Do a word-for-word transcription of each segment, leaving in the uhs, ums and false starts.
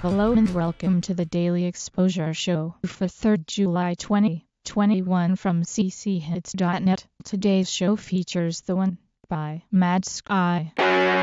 Hello and welcome to the Daily Exposure Show for third of July twenty twenty-one from c c hits dot net. Today's show features The One by Mad Sky.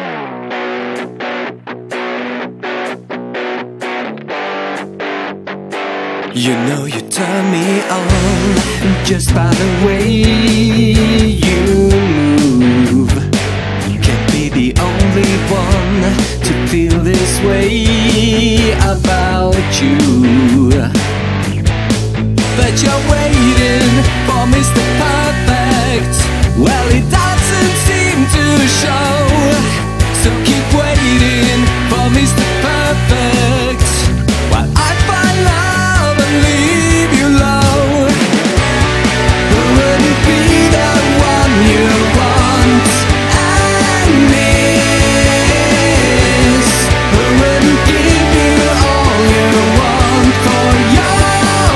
You know you turn me on just by the way you move. Can't be the only one to feel this way about you. But you're waiting for Mister Perfect. Well, it doesn't seem to show. So keep waiting for Mister Perfect while I find love and leave you low. Who wouldn't be the one you want and miss? Who wouldn't give you all you want for your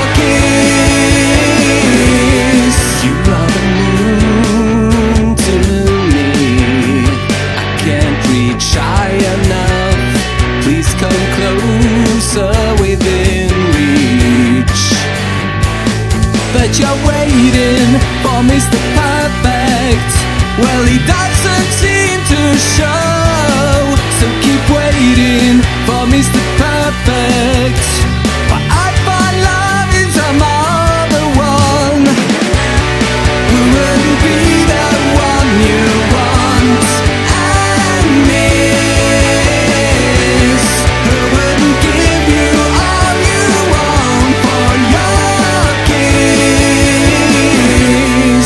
kiss? You are the moon to me. I can't reach high enough. Please come closer within reach. But you're waiting for Mister Perfect. Well, he doesn't seem to show. So keep waiting for Mister Perfect while I find love in some other one. Who wouldn't be the one you want and miss? Who wouldn't give you all you want for your kiss?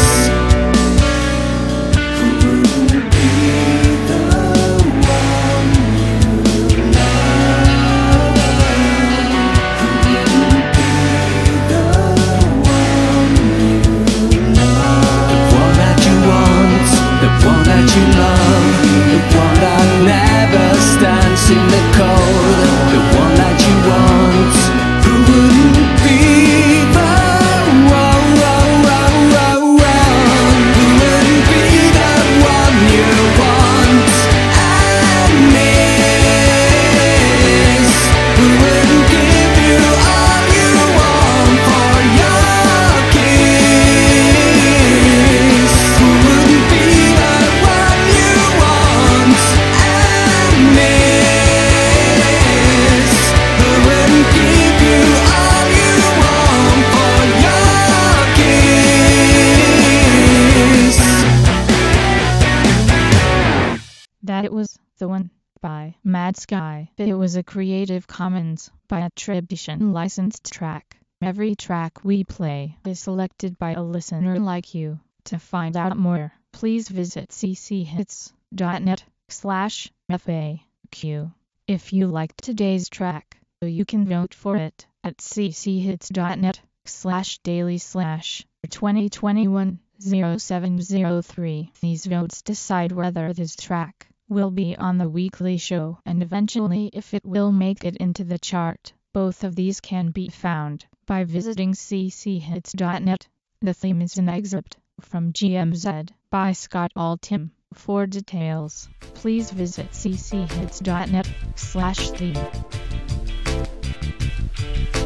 Who wouldn't be the one you love? Who wouldn't be the one you love? The one that you want, the one that you love, the one that never stands in the cold, the one that you want. Who wouldn't be the one? Who wouldn't be the one you want and miss? Who wouldn't give you all you want for your kiss? Who wouldn't be the one you want and miss? Who wouldn't give you all you want for your kiss? That it was The One by Mad Sky. It was a Creative Commons by attribution licensed track. Every track we play is selected by a listener like you. To find out more, please visit c c hits dot net slash F A Q. If you liked today's track, you can vote for it at c c hits dot net slash daily slash twenty twenty-one oh seven oh three. These votes decide whether this track will be on the weekly show and eventually if it will make it into the chart. Both of these can be found by visiting c c hits dot net. The theme is an excerpt from G M Z by Scott Altham. For details, please visit c c hits dot net slash theme.